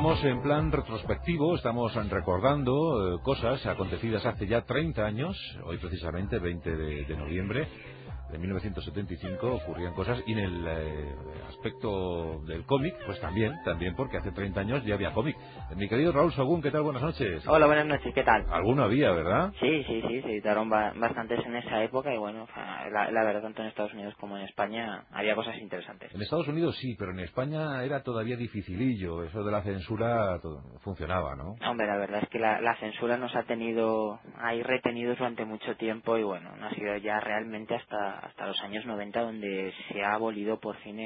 estamos en plan retrospectivo, estamos recordando cosas acontecidas hace ya 30 años, hoy precisamente, 20 de noviembre de 1975, ocurrían cosas, y en el aspecto del cómic, pues también porque hace 30 años ya había cómic. Mi querido Raúl Sagún, ¿qué tal? Buenas noches. Hola, buenas noches, ¿qué tal? Alguno había, ¿verdad? Sí, se editaron bastantes en esa época y bueno, la verdad, tanto en Estados Unidos como en España había cosas interesantes. En Estados Unidos sí, pero en España era todavía dificilillo, eso de la censura funcionaba, ¿no? Hombre, la verdad es que la censura nos ha tenido ahí retenidos durante mucho tiempo y bueno, no ha sido ya realmente hasta los años 90 donde se ha abolido por fin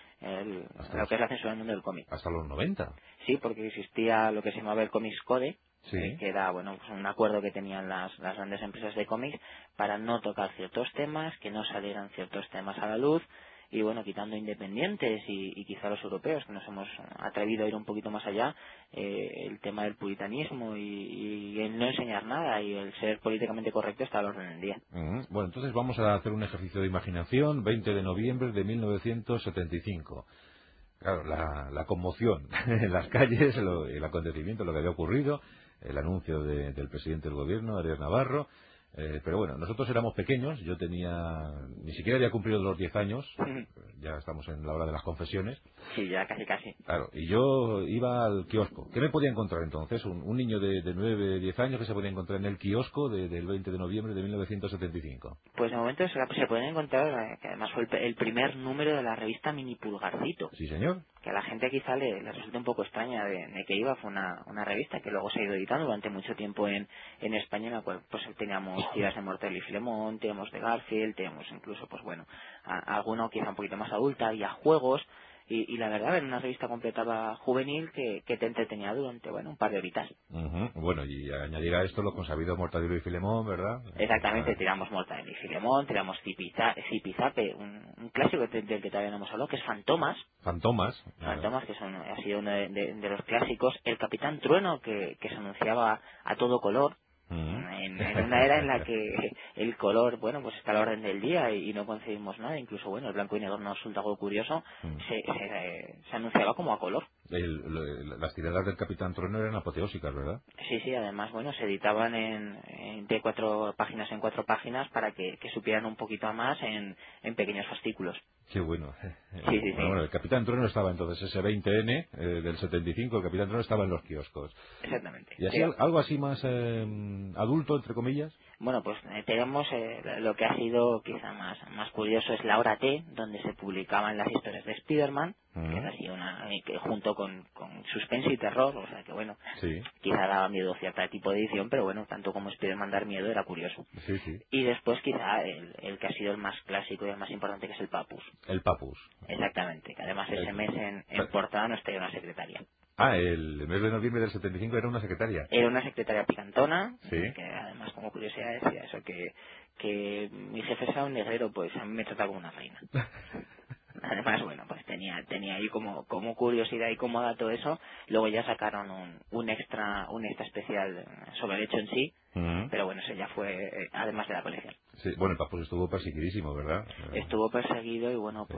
lo que es la censura en el mundo del cómic. ¿Hasta los 90? Sí, porque existía lo que se llamaba el Comics Code, sí, que era bueno, pues un acuerdo que tenían las grandes empresas de cómics para no tocar ciertos temas, que no salieran ciertos temas a la luz, y bueno, quitando independientes y quizá los europeos, que nos hemos atrevido a ir un poquito más allá, el tema del puritanismo y el no enseñar nada y el ser políticamente correcto está al orden del día. Bueno, entonces vamos a hacer un ejercicio de imaginación. 20 de noviembre de 1975. Claro, la conmoción en las calles, el acontecimiento, lo que había ocurrido, el anuncio del presidente del gobierno, Arias Navarro. Pero bueno, nosotros éramos pequeños, yo ni siquiera había cumplido los 10 años, ya estamos en la hora de las confesiones. Sí, ya casi. Claro, y yo iba al kiosco. ¿Qué me podía encontrar entonces? Un niño de 9, 10 años que se podía encontrar en el kiosco del 20 de noviembre de 1975. Pues de momento se pueden encontrar, que además fue el primer número de la revista Mini Pulgarcito. Sí, señor. Que a la gente quizá le resulte un poco extraña de que iba. Fue una revista que luego se ha ido editando durante mucho tiempo en España, en la cual pues teníamos tiras de Mortadelo y Filemón, teníamos de Garfield, teníamos incluso pues bueno, alguno quizá un poquito más adulta, había juegos y la verdad era una revista completada juvenil que te entretenía durante un par de horitas. Bueno, y añadir a esto lo consabido Mortadelo y Filemón, ¿verdad? Exactamente, tiramos Mortadelo y Filemón, tiramos Zipizape, un clásico del que todavía no hemos hablado, que es Fantomas, que ha sido uno de los clásicos. El Capitán Trueno, que se anunciaba a todo color, en una era en la que el color, pues está a la orden del día y no concebimos nada. Incluso, el blanco y negro nos resulta algo curioso, se anunciaba como a color. Las tiradas del Capitán Trueno eran apoteósicas, ¿verdad? Sí, además, se editaban de 4 páginas en 4 páginas para que supieran un poquito más en pequeños fascículos. Qué bueno. Sí. Bueno, el Capitán Trueno estaba entonces, ese 20N del 75, el Capitán Trueno estaba en los kioscos. Exactamente. ¿Y así algo así más adulto, entre comillas? Bueno, pues tenemos lo que ha sido quizá más curioso es la hora T, donde se publicaban las historias de Spider-Man, que es así que junto con suspense y terror, o sea que sí, quizá daba miedo cierto tipo de edición, pero tanto como Spider-Man dar miedo era curioso. Sí. Y después quizá el que ha sido el más clásico y el más importante, que es el Papus. El Papus. Exactamente, que además ese mes en portada nos traía una secretaria. El mes de noviembre del 75 era una secretaria. Era una secretaria picantona, Sí. que además como curiosidad decía eso, que mi jefe era un negrero, pues a mí me trataba como una reina. Además, pues tenía ahí como curiosidad y como dato eso. Luego ya sacaron un extra especial sobre el hecho en sí, pero eso ya fue además de la colección. Sí, el Papus estuvo perseguidísimo, ¿verdad? Estuvo perseguido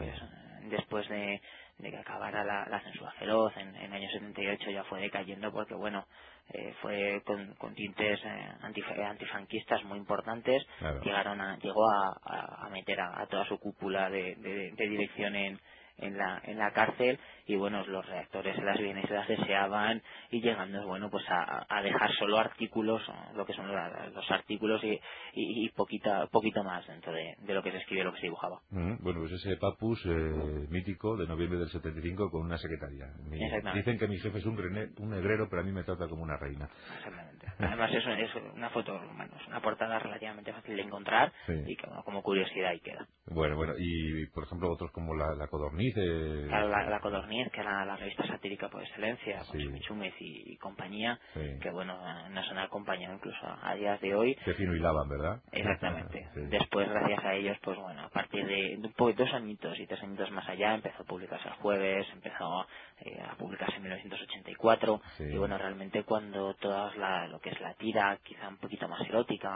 y después de que acabara la censura feroz en el año 78 ya fue decayendo porque fue con tintes antifranquistas muy importantes. Claro. Llegó a meter a toda su cúpula de dirección en la cárcel y los redactores se las bien y se las deseaban y llegando a dejar solo artículos, lo que son los artículos y poquito más dentro de lo que se escribía, lo que se dibujaba. Pues ese Papus mítico de noviembre del 75 con una secretaria. Dicen que mi jefe es un negrero, pero a mí me trata como una reina. Exactamente. Además es una foto, es una portada relativamente fácil de encontrar, sí. Y que como curiosidad ahí queda. Bueno, y por ejemplo otros como la Codorniz. Claro, la Codorniz, que era la revista satírica por excelencia, sí. con Michúmez y compañía, sí. que nos han acompañado incluso a días de hoy. Qué fino hilaban, ¿verdad? Exactamente. Sí. Después, gracias a ellos, a partir de un poco 2 añitos y 3 añitos más allá, empezó a publicarse el jueves, empezó a publicarse en 1984, sí. y realmente cuando lo que es la tira, quizá un poquito más erótica,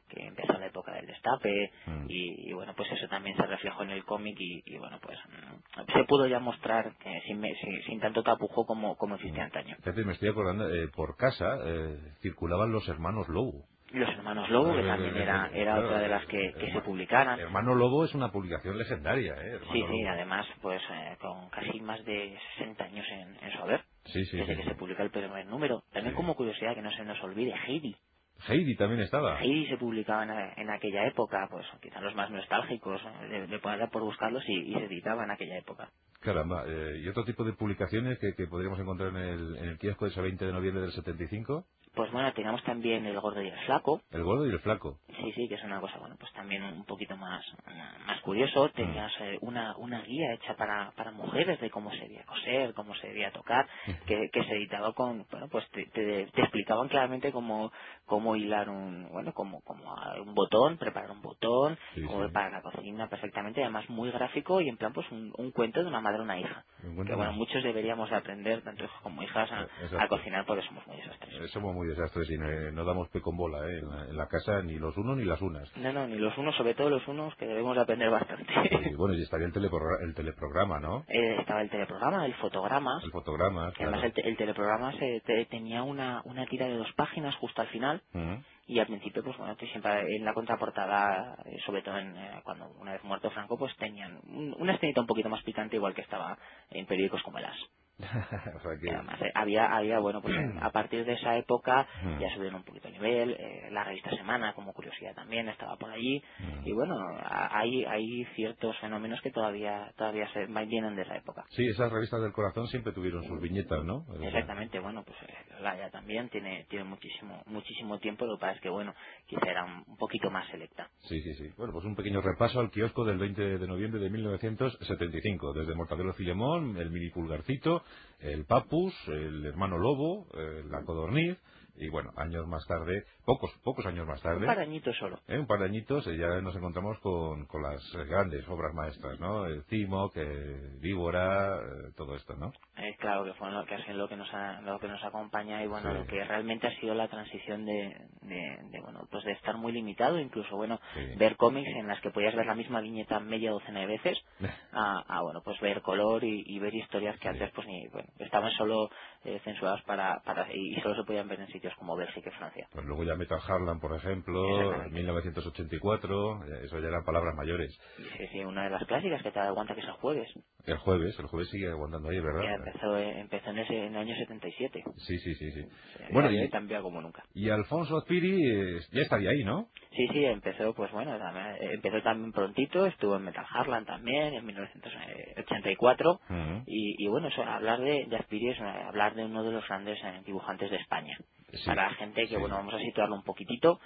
que empezó la época del destape, y bueno, pues eso también se reflejó en el cómic, y bueno, pues se pudo ya mostrar que sin tanto tapujo como existía antaño. Fíjate, me estoy acordando, por casa circulaban los hermanos Lobo. Los hermanos Lobo, que también era claro, otra de las que se publicaran. Hermano Lobo es una publicación legendaria, Sí, además, pues con casi más de 60 años en su haber. Desde que se publica el primer número. También como curiosidad, que no se nos olvide, Heidi. Heidi también estaba. Heidi se publicaba en aquella época, pues quizás los más nostálgicos de poder por buscarlos, y se editaba en aquella época. Caramba, ¿y otro tipo de publicaciones que podríamos encontrar en el kiosco de ese 20 de noviembre del 75? Pues bueno, teníamos también El Gordo y el Flaco. El Gordo y el Flaco. Sí, que es una cosa, bueno, pues también un poquito más curioso. Tenías una guía hecha para mujeres de cómo se debía coser, cómo se debía tocar, que se editaba con, bueno, pues te explicaban claramente cómo hilar como un botón, preparar un botón, cómo preparar la cocina perfectamente, además muy gráfico, y en plan pues un cuento de una madre a una hija. Que bueno, muchos deberíamos aprender, tanto hijos como hijas, a cocinar, porque somos muy desastres. Somos muy desastres y no damos pe con bola en la casa, ni los unos ni las unas. No, ni los unos, sobre todo los unos, que debemos aprender bastante. Sí, bueno, y estaría el teleprograma, ¿no? Estaba el teleprograma, el fotograma. El fotograma, claro. Además, el teleprograma tenía una tira de 2 páginas justo al final. Y al principio, pues bueno, siempre en la contraportada, sobre todo cuando una vez muerto Franco, pues tenían una escenita un poquito más picante, igual que estaba en periódicos como el As. O sea que... Además, había bueno, pues a partir de esa época ya subieron un poquito el nivel. La revista Semana, como curiosidad, también estaba por allí. Y bueno, hay ciertos fenómenos que todavía se vienen de esa época. Sí, esas revistas del corazón siempre tuvieron sus viñetas, ¿no? Exactamente, bueno, pues Laia también tiene muchísimo tiempo. Lo que pasa es que, bueno, quizá era un poquito más selecta. Sí. Bueno, pues un pequeño repaso al kiosco del 20 de noviembre de 1975. Desde Mortadelo Filemón, el Mini Pulgarcito, el Papus, el Hermano Lobo, la Codorniz, y bueno, años más tarde, pocos años más tarde, un par de añitos solo, un par de añitos, ya nos encontramos con las grandes obras maestras, ¿no? El Cimoc, Víbora, todo esto, ¿no? Claro, que fue lo que nos acompaña, y bueno, lo que realmente ha sido la transición de bueno, pues de estar muy limitado, incluso bueno, ver cómics en las que podías ver la misma viñeta media docena de veces, a bueno, pues ver color y ver historias que antes pues estaban solo censuradas y solo se podían ver en sitios como Bélgica y Francia. Pues luego ya Metal Harlan, por ejemplo, 1984, eso ya eran palabras mayores. Sí, una de las clásicas que te aguanta, que es El Jueves. El jueves sigue aguantando ahí, ¿verdad? Empezó en el año 77. Sí. Bueno, y cambió como nunca. Y Alfonso Azpiri ya estaría ahí, ¿no? Sí, empezó, pues bueno, empezó también prontito, estuvo en Metal Harlan también, en 1984, y bueno, hablar de Azpiri es hablar de uno de los grandes dibujantes de España. Para la gente que, bueno, vamos a situarlo un poquitito,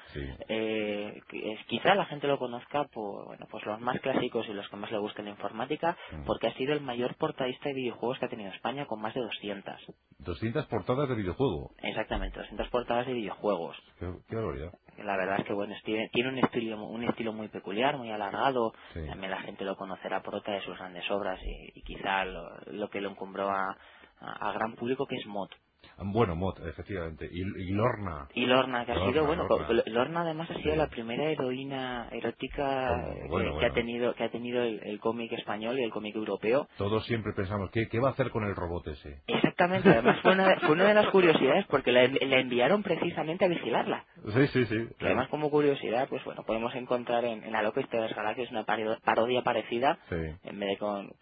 quizá la gente lo conozca por, bueno, pues los más clásicos y los que más le gusten la informática, porque ha sido el mayor portadista de videojuegos que ha tenido España, con más de 200. 200 portadas de videojuego. Exactamente, 200 portadas de videojuegos. Qué barbaridad. La verdad es que, bueno, tiene un estilo muy peculiar, muy alargado. También la gente lo conocerá por otra de sus grandes obras, y quizá lo que lo encumbró a gran público, que es Mot. Bueno, Mot, efectivamente. Y Lorna. Y Lorna, que ha sido, bueno, Lorna además ha sido la primera heroína erótica que ha tenido el cómic español y el cómic europeo. Todos siempre pensamos, ¿qué va a hacer con el robot ese? Exactamente, además fue una de las curiosidades, porque la enviaron precisamente a vigilarla. Sí. Y además, como curiosidad, pues bueno, podemos encontrar en La Loca Historia de las Galaxias una parodia parecida, en vez de con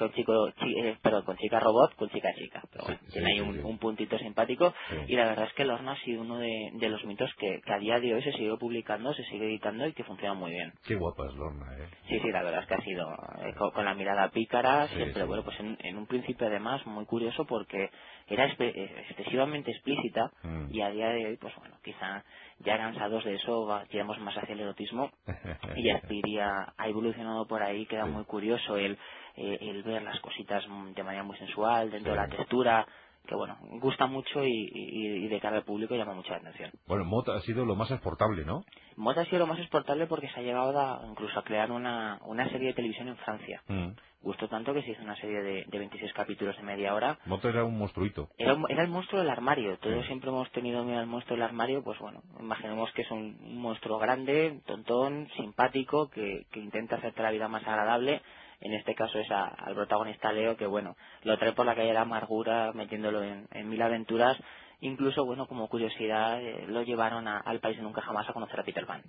chica robot, con chica. Pero bueno, tiene ahí un puntito simpático, y la verdad es que Lorna ha sido uno de los mitos que a día de hoy se sigue publicando, se sigue editando, y que funciona muy bien. Qué guapa es Lorna, Sí, la verdad es que ha sido con la mirada pícara, siempre, bueno, pues en un principio además muy curioso, porque era excesivamente explícita, y a día de hoy, pues bueno, quizá ya cansados de eso tiramos más hacia el erotismo, y Azpiri ha evolucionado por ahí. Queda muy curioso el ver las cositas de manera muy sensual, dentro de la textura, que bueno, gusta mucho, y de cara al público llama mucha atención. Bueno, Mot ha sido lo más exportable, ¿no? Mot ha sido lo más exportable porque se ha llegado incluso a crear una serie de televisión en Francia. gustó tanto que se hizo una serie de 26 capítulos de media hora. Moto era un monstruito. Era el monstruo del armario. Todos siempre hemos tenido miedo al monstruo del armario. Pues bueno, imaginemos que es un monstruo grande, tontón, simpático, que intenta hacerte la vida más agradable. En este caso es al protagonista Leo, que bueno, lo trae por la calle de la amargura, metiéndolo en mil aventuras. Incluso, bueno, como curiosidad, lo llevaron al país de nunca jamás a conocer a Peter Pan.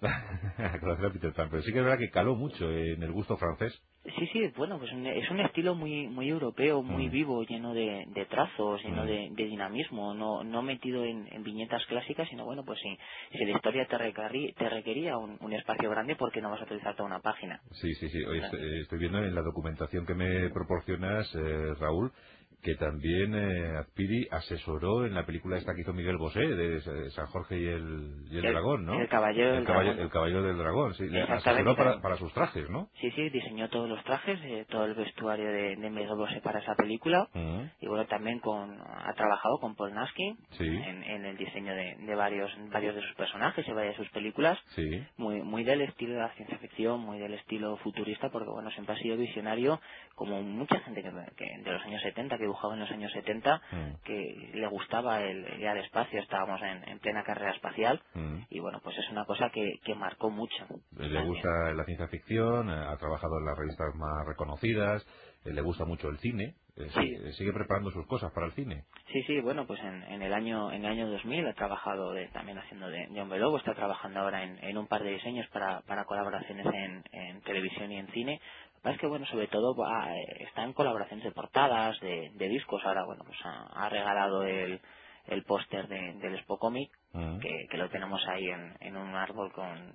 A conocer a Peter Pan, pero sí que es verdad que caló mucho en el gusto francés. Sí, bueno, pues es un estilo muy europeo, muy vivo, lleno de trazos, lleno de dinamismo, no metido en viñetas clásicas, sino bueno, pues si la historia te requería un espacio grande, ¿por qué no vas a utilizar toda una página? Sí. Hoy estoy viendo en la documentación que me proporcionas, Raúl, que también Azpiri asesoró en la película esta que hizo Miguel Bosé, de San Jorge y el dragón, ¿no? El caballero del dragón. El caballero del dragón, sí. Asesoró para sus trajes, ¿no? Sí, diseñó todos los trajes, todo el vestuario de Miguel Bosé para esa película. Y bueno, también ha trabajado con Paul Naskin en el diseño de varios de sus personajes y varias de sus películas. Sí. Muy del estilo de la ciencia ficción, muy del estilo futurista, porque bueno, siempre ha sido visionario, como mucha gente que de los años 70, que dibujaba en los años 70, que le gustaba el ir al espacio. Estábamos en plena carrera espacial y bueno, pues es una cosa que marcó mucho. Le gusta la ciencia ficción, ha trabajado en las revistas más reconocidas, le gusta mucho el cine, sigue preparando sus cosas para el cine. Sí, bueno, pues en el año 2000 ha trabajado también haciendo de Hombre Lobo, está trabajando ahora en un par de diseños para colaboraciones en televisión y en cine. Lo que pasa es que, bueno, sobre todo está en colaboraciones de portadas, de discos. Ahora, bueno, pues ha regalado el póster del Expo Comic, que lo tenemos ahí en un árbol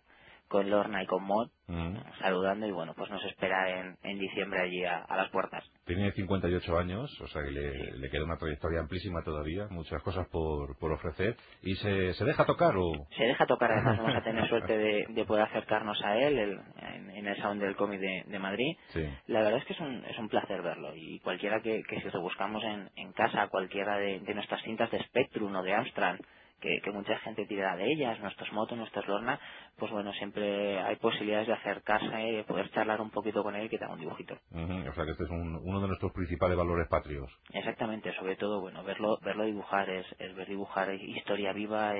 con Lorna y con Mod, saludando, y bueno, pues nos espera en diciembre allí a las puertas. Tiene 58 años, o sea que le queda una trayectoria amplísima todavía, muchas cosas por ofrecer. ¿Y se deja tocar o...? Se deja tocar, además vamos a tener suerte de poder acercarnos a él en el Salón del Cómic de Madrid. Sí. La verdad es que es un placer verlo, y cualquiera que si rebuscamos en casa cualquiera de nuestras cintas de Spectrum o de Amstrad, que mucha gente tira de ellas, nuestros Moto, nuestros Lorna, pues bueno, siempre hay posibilidades de acercarse, de poder charlar un poquito con él y que te haga un dibujito. O sea que este es uno de nuestros principales valores patrios. Exactamente, sobre todo, bueno, verlo dibujar es ver dibujar historia viva,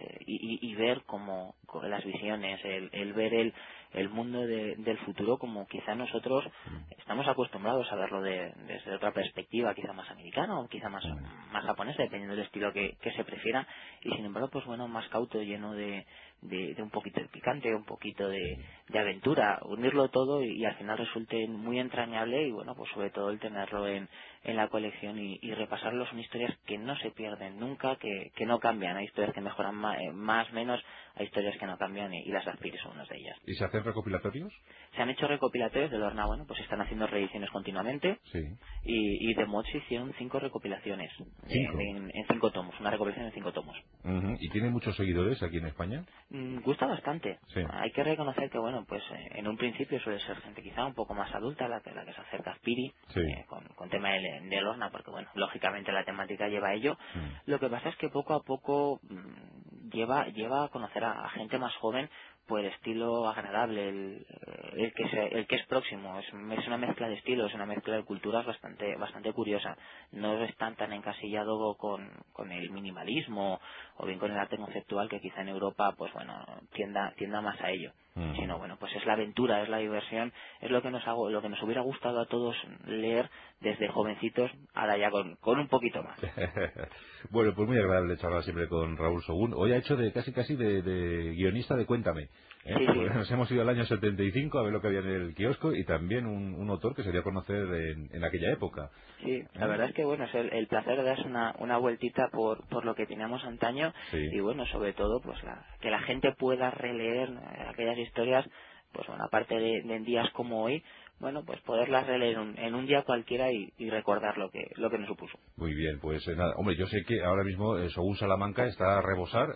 y ver como las visiones, el ver el mundo del futuro, como quizá nosotros estamos acostumbrados a verlo desde otra perspectiva, quizá más americana o quizá más japonesa, dependiendo del estilo que se prefiera, y sin embargo, pues bueno, más cauto, lleno de un poquito de picante, un poquito de aventura, unirlo todo y al final resulte muy entrañable. Y bueno, pues sobre todo el tenerlo en la colección y repasarlo. Son historias que no se pierden nunca, que no cambian. Hay historias que mejoran más, menos, hay historias que no cambian, y las Azpiri son unas de ellas. ¿Y se hacen recopilatorios? Se han hecho recopilatorios de Lorna, bueno, pues están haciendo reediciones continuamente. Sí. Y de Mod se hicieron 5 recopilaciones en 5 tomos, una recopilación en 5 tomos. ¿Y tiene muchos seguidores aquí en España? Gusta bastante. Sí. Hay que reconocer que, bueno, pues en un principio suele ser gente quizá un poco más adulta la que se acerca a Azpiri, con tema de Lorna, porque bueno, lógicamente la temática lleva a ello. Lo que pasa es que poco a poco lleva a conocer a gente más joven, por el estilo agradable, el que es próximo. Es una mezcla de estilos, una mezcla de culturas bastante curiosa. No es tan encasillado con el minimalismo o bien con el arte conceptual, que quizá en Europa, pues bueno, tienda más a ello. Sino, bueno, pues es la aventura, es la diversión, es lo que nos hubiera gustado a todos leer desde jovencitos, ahora ya con un poquito más. Bueno, pues muy agradable charlar siempre con Raúl Sogún. Hoy ha hecho de casi de guionista de Cuéntame. Sí. Nos hemos ido al año 75 a ver lo que había en el kiosco, y también un autor que se dio a conocer en aquella época. Sí, la verdad es que bueno, es el placer de darse una vueltita por lo que teníamos antaño. Y bueno, sobre todo pues que la gente pueda releer aquellas historias, pues bueno, aparte de en días como hoy, bueno, pues poderlas releer en un día cualquiera y recordar lo que nos supuso. Muy bien, pues nada, hombre, yo sé que ahora mismo Sogún Salamanca está a rebosar,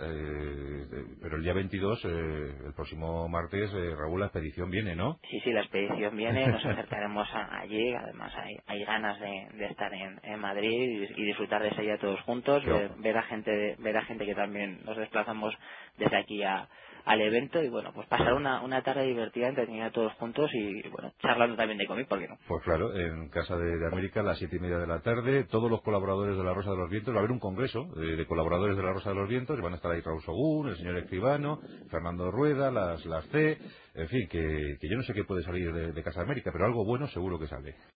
pero el día 22, el próximo martes, Raúl, la expedición viene, ¿no? Sí, la expedición viene, nos acercaremos allí. Además hay ganas de estar en Madrid y disfrutar de ese día todos juntos, ver a gente que también nos desplazamos desde aquí al evento, y bueno, pues pasar una tarde divertida, entretenida todos juntos, y bueno, charlando hablando también de cómic, ¿por qué no? Pues claro, en Casa de América a las 7:30 de la tarde, todos los colaboradores de La Rosa de los Vientos, va a haber un congreso de colaboradores de La Rosa de los Vientos, van a estar ahí Raúl Sogún, el señor Escribano, Fernando Rueda, las C, en fin, que yo no sé qué puede salir de Casa de América, pero algo bueno seguro que sale.